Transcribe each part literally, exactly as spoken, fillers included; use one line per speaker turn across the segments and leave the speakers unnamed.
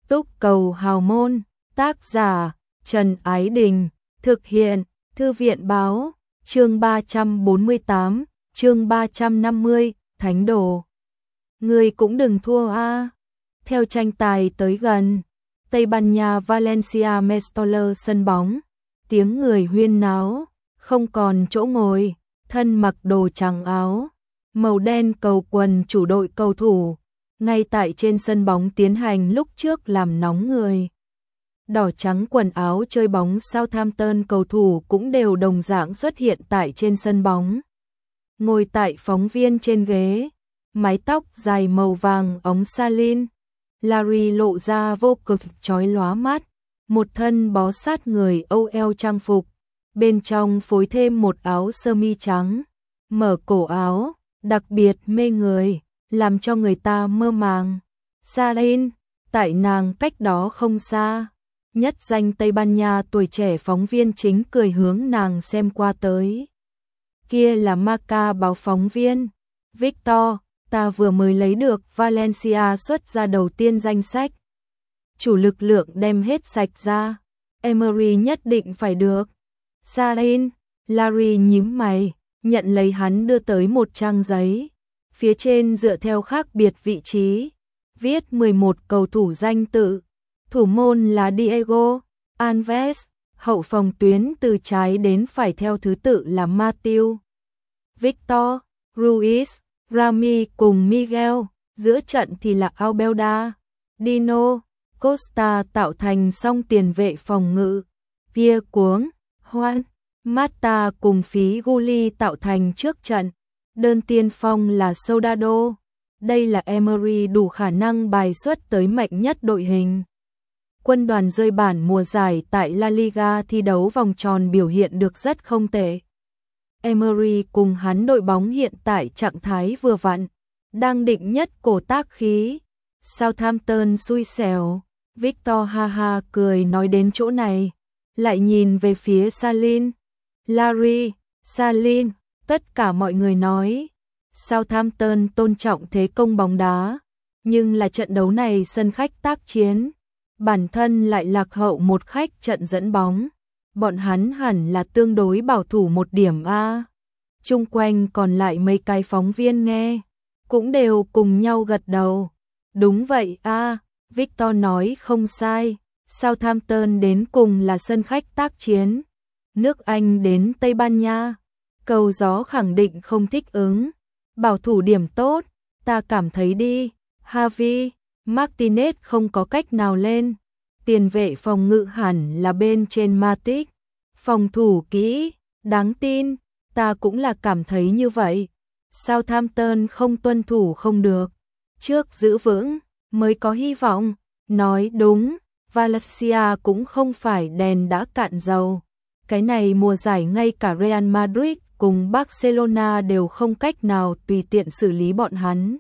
Túc cầu hào môn, tác giả Trần Ái Đình, thực hiện Thư viện báo, chương ba trăm bốn mươi tám, chương ba trăm năm mươi, Thánh Đồ. Người cũng đừng thua a. Theo tranh tài tới gần, Tây Ban Nha Valencia Mestoller sân bóng, tiếng người huyên náo, không còn chỗ ngồi, thân mặc đồ trắng áo, màu đen cầu quần chủ đội cầu thủ, ngay tại trên sân bóng tiến hành lúc trước làm nóng người. Đỏ trắng quần áo chơi bóng Southampton cầu thủ cũng đều đồng dạng xuất hiện tại trên sân bóng. Ngồi tại phóng viên trên ghế, mái tóc dài màu vàng óng salin, Larry lộ ra vô cực chói lóa mắt, một thân bó sát người âu eo trang phục, bên trong phối thêm một áo sơ mi trắng, mở cổ áo, đặc biệt mê người, làm cho người ta mơ màng. Salin, tại nàng cách đó không xa, nhất danh Tây Ban Nha tuổi trẻ phóng viên chính cười hướng nàng xem qua tới. Kia là Marca báo phóng viên. Victor, ta vừa mới lấy được Valencia xuất ra đầu tiên danh sách. Chủ lực lượng đem hết sạch ra. Emery nhất định phải được. Salin, Larry nhíu mày, nhận lấy hắn đưa tới một trang giấy. Phía trên dựa theo khác biệt vị trí, viết mười một cầu thủ danh tự. Thủ môn là Diego Alves, hậu phòng tuyến từ trái đến phải theo thứ tự là Matthew, Victor, Ruiz, Rami cùng Miguel, giữa trận thì là Albelda, Dino, Costa tạo thành song tiền vệ phòng ngự, Pierre Cuống, Juan, Mata cùng phí Gulli tạo thành trước trận, đơn tiên phong là Soldado. Đây là Emery đủ khả năng bài xuất tới mạnh nhất đội hình. Quân đoàn rơi bản mùa giải tại La Liga thi đấu vòng tròn biểu hiện được rất không tệ. Emery cùng hắn đội bóng hiện tại trạng thái vừa vặn, đang định nhất cổ tác khí. Southampton xui xẻo, Victor ha ha cười nói đến chỗ này, lại nhìn về phía Salin. Larry, Salin, tất cả mọi người nói, Southampton tôn trọng thế công bóng đá, nhưng là trận đấu này sân khách tác chiến, bản thân lại lạc hậu một khách trận dẫn bóng, bọn hắn hẳn là tương đối bảo thủ một điểm a. Chung quanh còn lại mấy cái phóng viên nghe, cũng đều cùng nhau gật đầu. Đúng vậy a, Victor nói không sai, Southampton đến cùng là sân khách tác chiến, nước Anh đến Tây Ban Nha, cầu gió khẳng định không thích ứng, bảo thủ điểm tốt, ta cảm thấy đi, Javi, Martinez không có cách nào lên, tiền vệ phòng ngự hẳn là bên trên Matic, phòng thủ kỹ, đáng tin, ta cũng là cảm thấy như vậy. Southampton không tuân thủ không được, trước giữ vững mới có hy vọng. Nói đúng, Valencia cũng không phải đèn đã cạn dầu. Cái này mùa giải ngay cả Real Madrid cùng Barcelona đều không cách nào tùy tiện xử lý bọn hắn.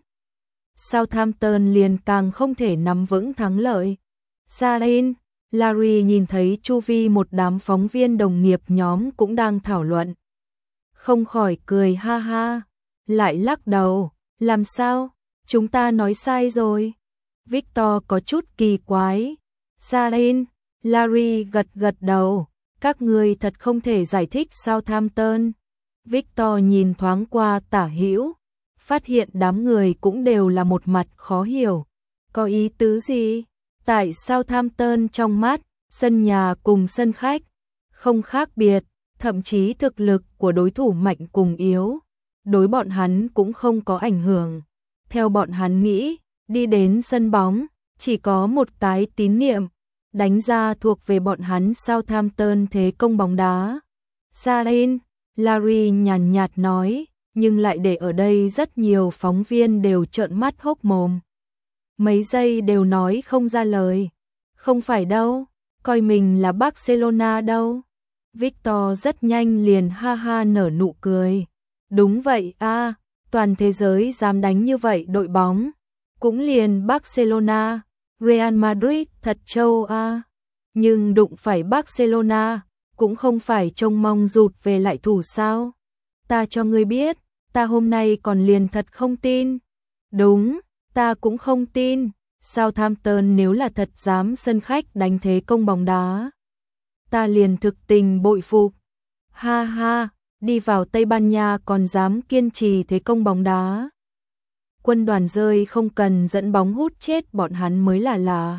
Southampton liền càng không thể nắm vững thắng lợi. Salin, Larry nhìn thấy chu vi một đám phóng viên đồng nghiệp nhóm cũng đang thảo luận. Không khỏi cười ha ha, lại lắc đầu, làm sao, chúng ta nói sai rồi. Victor có chút kỳ quái. Salin, Larry gật gật đầu, các người thật không thể giải thích Southampton. Victor nhìn thoáng qua tả hữu, phát hiện đám người cũng đều là một mặt khó hiểu. Có ý tứ gì? Tại Southampton trong mắt, sân nhà cùng sân khách không khác biệt, thậm chí thực lực của đối thủ mạnh cùng yếu, đối bọn hắn cũng không có ảnh hưởng. Theo bọn hắn nghĩ, đi đến sân bóng, chỉ có một cái tín niệm, đánh ra thuộc về bọn hắn Southampton thế công bóng đá. Salin, Larry nhàn nhạt nói, nhưng lại để ở đây rất nhiều phóng viên đều trợn mắt hốc mồm. Mấy giây đều nói không ra lời. Không phải đâu, coi mình là Barcelona đâu. Victor rất nhanh liền ha ha nở nụ cười. Đúng vậy a, toàn thế giới dám đánh như vậy đội bóng. Cũng liền Barcelona, Real Madrid thật trâu a. Nhưng đụng phải Barcelona, cũng không phải trông mong rụt về lại thủ sao. Ta cho ngươi biết, ta hôm nay còn liền thật không tin. Đúng, ta cũng không tin. Southampton nếu là thật dám sân khách đánh thế công bóng đá, ta liền thực tình bội phục. Ha ha, đi vào Tây Ban Nha còn dám kiên trì thế công bóng đá. Quân đoàn rơi không cần dẫn bóng hút chết bọn hắn mới là lạ.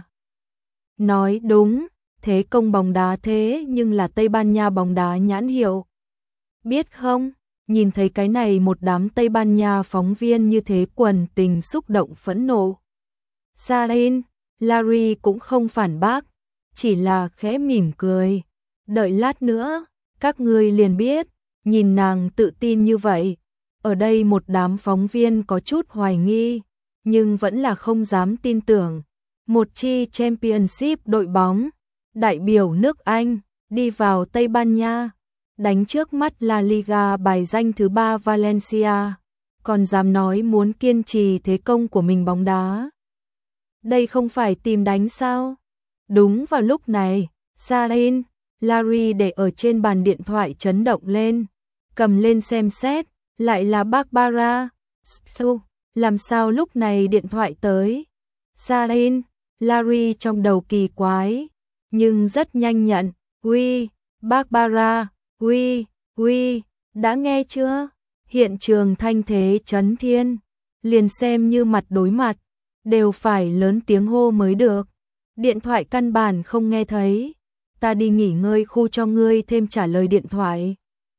Nói đúng, thế công bóng đá thế nhưng là Tây Ban Nha bóng đá nhãn hiệu. Biết không, nhìn thấy cái này một đám Tây Ban Nha phóng viên như thế quần tình xúc động phẫn nộ. Sarin, Larry cũng không phản bác, chỉ là khẽ mỉm cười. Đợi lát nữa, các ngươi liền biết, nhìn nàng tự tin như vậy. Ở đây một đám phóng viên có chút hoài nghi, nhưng vẫn là không dám tin tưởng. Một chi Championship đội bóng, đại biểu nước Anh, đi vào Tây Ban Nha, đánh trước mắt La Liga bài danh thứ ba Valencia, còn dám nói muốn kiên trì thế công của mình bóng đá. Đây không phải tìm đánh sao? Đúng vào lúc này, Sarin, Larry để ở trên bàn điện thoại chấn động lên, cầm lên xem xét, lại là Barbara. Su, làm sao lúc này điện thoại tới? Sarin, Larry trong đầu kỳ quái, nhưng rất nhanh nhận. Uy, Barbara, uy, uy, đã nghe chưa? Hiện trường thanh thế chấn thiên, liền xem như mặt đối mặt, đều phải lớn tiếng hô mới được. Điện thoại căn bản không nghe thấy, ta đi nghỉ ngơi khu cho ngươi thêm trả lời điện thoại.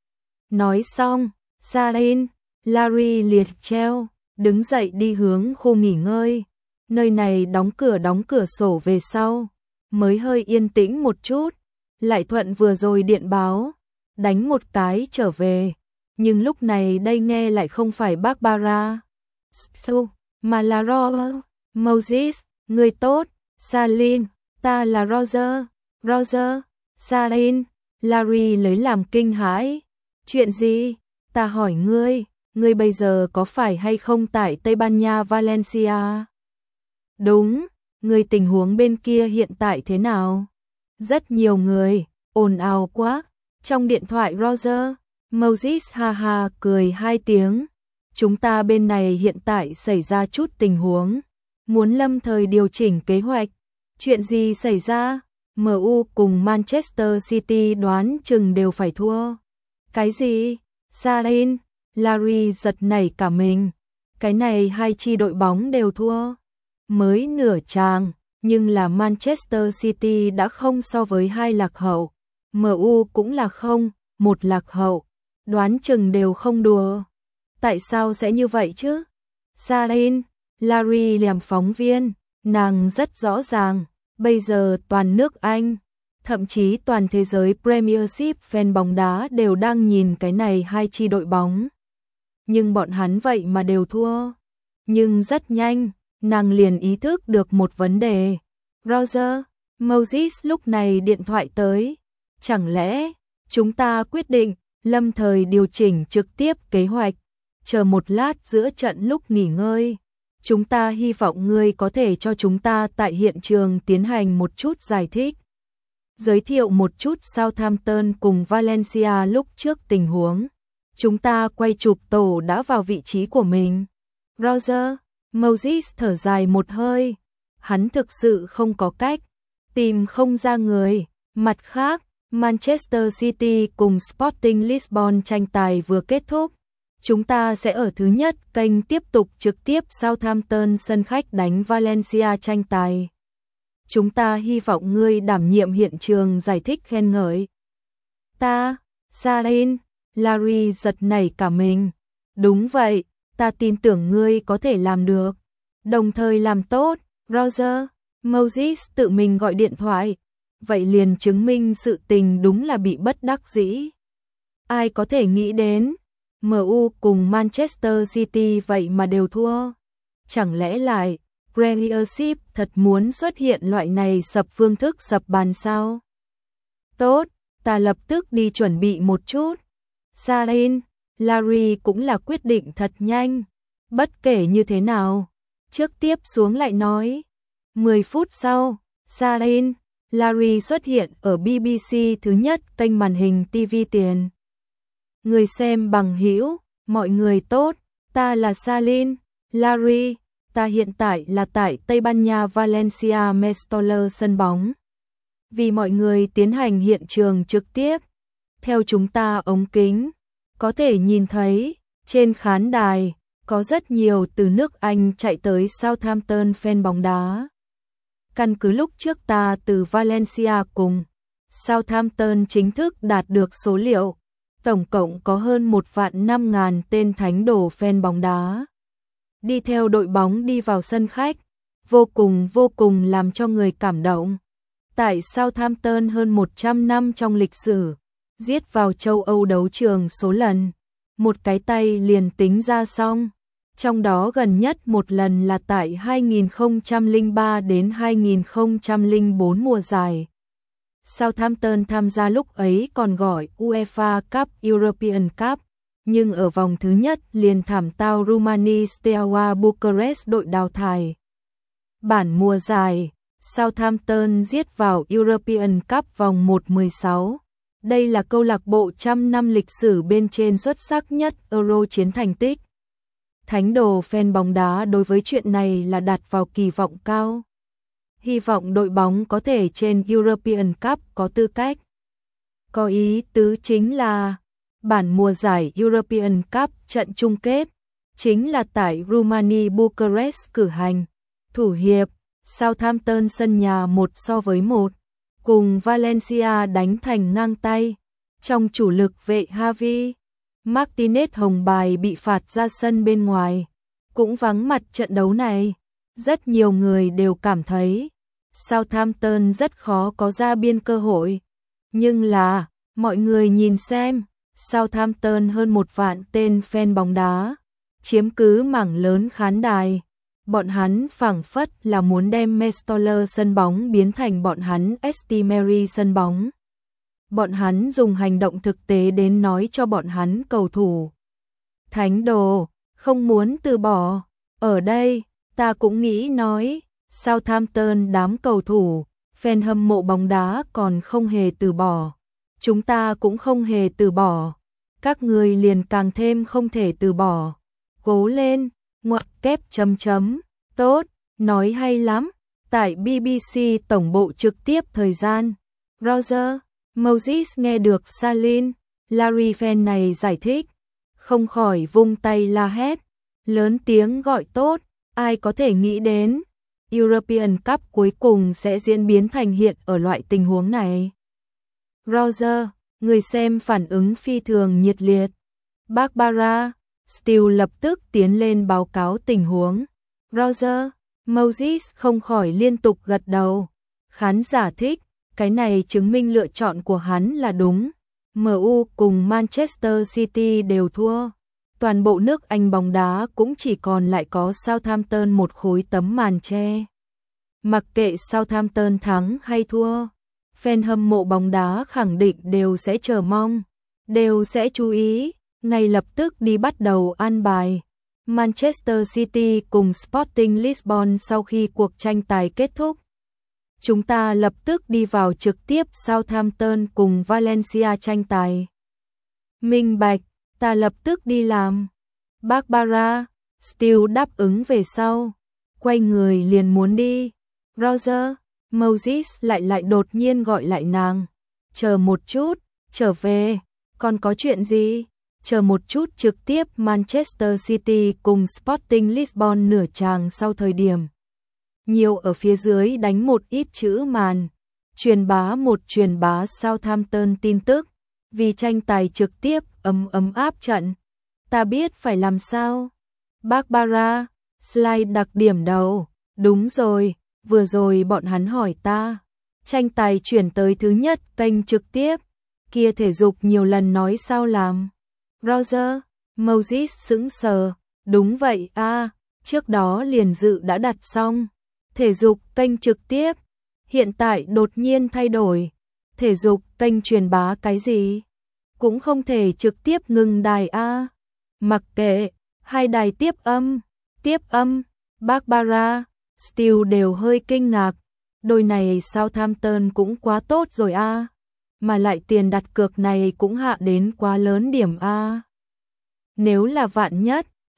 Nói xong, Sarin, Larry liệt treo, đứng dậy đi hướng khu nghỉ ngơi. Nơi này đóng cửa đóng cửa sổ về sau, mới hơi yên tĩnh một chút, lại thuận vừa rồi điện báo, đánh một cái trở về. Nhưng lúc này đây nghe lại không phải Barbara Su, mà là Roger. Moses, người tốt. Sarin, ta là Roger. Roger, Sarin, Larry lấy làm kinh hãi. Chuyện gì? Ta hỏi ngươi, ngươi bây giờ có phải hay không tại Tây Ban Nha Valencia? Đúng, ngươi tình huống bên kia hiện tại thế nào? Rất nhiều người, ồn ào quá. Trong điện thoại Roger, Moses ha ha cười hai tiếng. Chúng ta bên này hiện tại xảy ra chút tình huống, muốn lâm thời điều chỉnh kế hoạch. Chuyện gì xảy ra? em u cùng Manchester City đoán chừng đều phải thua. Cái gì? Sarin, Larry giật nảy cả mình. Cái này hai chi đội bóng đều thua. Mới nửa chàng, nhưng là Manchester City đã không so với hai lạc hậu. em u cũng là không, một lạc hậu. Đoán chừng đều không đùa. Tại sao sẽ như vậy chứ? Sarin, Larry làm phóng viên, nàng rất rõ ràng. Bây giờ toàn nước Anh, thậm chí toàn thế giới Premiership fan bóng đá đều đang nhìn cái này hai chi đội bóng. Nhưng bọn hắn vậy mà đều thua. Nhưng rất nhanh, nàng liền ý thức được một vấn đề. Roger, Moses lúc này điện thoại tới. Chẳng lẽ, chúng ta quyết định, lâm thời điều chỉnh trực tiếp kế hoạch. Chờ một lát giữa trận lúc nghỉ ngơi. Chúng ta hy vọng ngươi có thể cho chúng ta tại hiện trường tiến hành một chút giải thích. Giới thiệu một chút Southampton cùng Valencia lúc trước tình huống. Chúng ta quay chụp tổ đã vào vị trí của mình. Roger, Moses thở dài một hơi. Hắn thực sự không có cách, tìm không ra người. Mặt khác, Manchester City cùng Sporting Lisbon tranh tài vừa kết thúc. Chúng ta sẽ ở thứ nhất kênh tiếp tục trực tiếp Southampton sân khách đánh Valencia tranh tài. Chúng ta hy vọng ngươi đảm nhiệm hiện trường giải thích khen ngợi. Ta, Sarin, Larry giật nảy cả mình. Đúng vậy, ta tin tưởng ngươi có thể làm được. Đồng thời làm tốt, Roger, Moses tự mình gọi điện thoại. Vậy liền chứng minh sự tình đúng là bị bất đắc dĩ. Ai có thể nghĩ đến, em u cùng Manchester City vậy mà đều thua. Chẳng lẽ lại, Premiership thật muốn xuất hiện loại này sập phương thức sập bàn sao? Tốt, ta lập tức đi chuẩn bị một chút. Sarin, Larry cũng là quyết định thật nhanh. Bất kể như thế nào, trước tiếp xuống lại nói. mười phút sau, Sarin, Larry xuất hiện ở bê bê xê thứ nhất kênh màn hình ti vi tiền. Người xem bằng hữu, mọi người tốt, ta là Sarin, Larry, ta hiện tại là tại Tây Ban Nha Valencia Mestoller sân bóng. Vì mọi người tiến hành hiện trường trực tiếp, theo chúng ta ống kính, có thể nhìn thấy, trên khán đài, có rất nhiều từ nước Anh chạy tới Southampton fan bóng đá. Căn cứ lúc trước ta từ Valencia cùng Southampton chính thức đạt được số liệu, tổng cộng có hơn một vạn năm ngàn tên thánh đồ fan bóng đá. Đi theo đội bóng đi vào sân khách, vô cùng vô cùng làm cho người cảm động. Tại Southampton hơn một trăm năm trong lịch sử, giết vào châu Âu đấu trường số lần, một cái tay liền tính ra xong. Trong đó gần nhất một lần là tại hai nghìn không trăm lẻ ba đến hai nghìn không trăm lẻ bốn mùa giải. Southampton tham gia lúc ấy còn gọi UEFA Cup European Cup, nhưng ở vòng thứ nhất liền thảm tao Rumani Steaua Bucharest đội đào thải. Bản mùa giải, Southampton giết vào European Cup vòng một mười sáu. Đây là câu lạc bộ trăm năm lịch sử bên trên xuất sắc nhất Euro chiến thành tích. Thánh đồ fan bóng đá đối với chuyện này là đặt vào kỳ vọng cao. Hy vọng đội bóng có thể trên European Cup có tư cách. Có ý tứ chính là bản mùa giải European Cup trận chung kết chính là tại Rumani Bucharest cử hành. Thủ hiệp Southampton sân nhà một so với một, cùng Valencia đánh thành ngang tay. Trong chủ lực vệ Javi Martinez hồng bài bị phạt ra sân bên ngoài, cũng vắng mặt trận đấu này. Rất nhiều người đều cảm thấy Southampton rất khó có ra biên cơ hội. Nhưng là, mọi người nhìn xem, Southampton hơn một vạn tên fan bóng đá, chiếm cứ mảng lớn khán đài. Bọn hắn phảng phất là muốn đem Mestoller sân bóng biến thành bọn hắn St Mary sân bóng. Bọn hắn dùng hành động thực tế đến nói cho bọn hắn cầu thủ. Thánh đồ, không muốn từ bỏ. Ở đây, ta cũng nghĩ nói, Southampton đám cầu thủ, fan hâm mộ bóng đá còn không hề từ bỏ. Chúng ta cũng không hề từ bỏ. Các người liền càng thêm không thể từ bỏ. Cố lên, ngoặc kép chấm chấm, tốt, nói hay lắm. Tại bê bê xê tổng bộ trực tiếp thời gian, Roger Moses nghe được Salin, Larry fan này giải thích, không khỏi vung tay la hét, lớn tiếng gọi tốt, ai có thể nghĩ đến, European Cup cuối cùng sẽ diễn biến thành hiện ở loại tình huống này. Roger, người xem phản ứng phi thường nhiệt liệt. Barbara, Steele lập tức tiến lên báo cáo tình huống. Roger, Moses không khỏi liên tục gật đầu. Khán giả thích, cái này chứng minh lựa chọn của hắn là đúng. em u cùng Manchester City đều thua. Toàn bộ nước Anh bóng đá cũng chỉ còn lại có Southampton một khối tấm màn che. Mặc kệ Southampton thắng hay thua, fan hâm mộ bóng đá khẳng định đều sẽ chờ mong, đều sẽ chú ý, ngay lập tức đi bắt đầu an bài. Manchester City cùng Sporting Lisbon sau khi cuộc tranh tài kết thúc. Chúng ta lập tức đi vào trực tiếp Southampton cùng Valencia tranh tài. Minh bạch, ta lập tức đi làm. Barbara, Steele đáp ứng về sau, quay người liền muốn đi. Roger, Moses lại lại đột nhiên gọi lại nàng. Chờ một chút, trở về, còn có chuyện gì? Chờ một chút, trực tiếp Manchester City cùng Sporting Lisbon nửa chàng sau thời điểm. Nhiều ở phía dưới đánh một ít chữ màn, truyền bá một truyền bá Southampton tin tức, vì tranh tài trực tiếp ấm ấm áp trận. Ta biết phải làm sao. Barbara, slide đặc điểm đầu, đúng rồi, vừa rồi bọn hắn hỏi ta. Tranh tài chuyển tới thứ nhất kênh trực tiếp, kia thể dục nhiều lần nói sao làm. Roger, Moses sững sờ, đúng vậy a, à, trước đó liền dự đã đặt xong. Thể dục kênh trực tiếp, hiện tại đột nhiên thay đổi. Thể dục kênh truyền bá cái gì? Cũng không thể trực tiếp ngừng đài a. À. Mặc kệ, hai đài tiếp âm, tiếp âm, Barbara, Steele đều hơi kinh ngạc. Đôi này Southampton cũng quá tốt rồi a. À. Mà lại tiền đặt cược này cũng hạ đến quá lớn điểm a. À. Nếu là vạn nhất,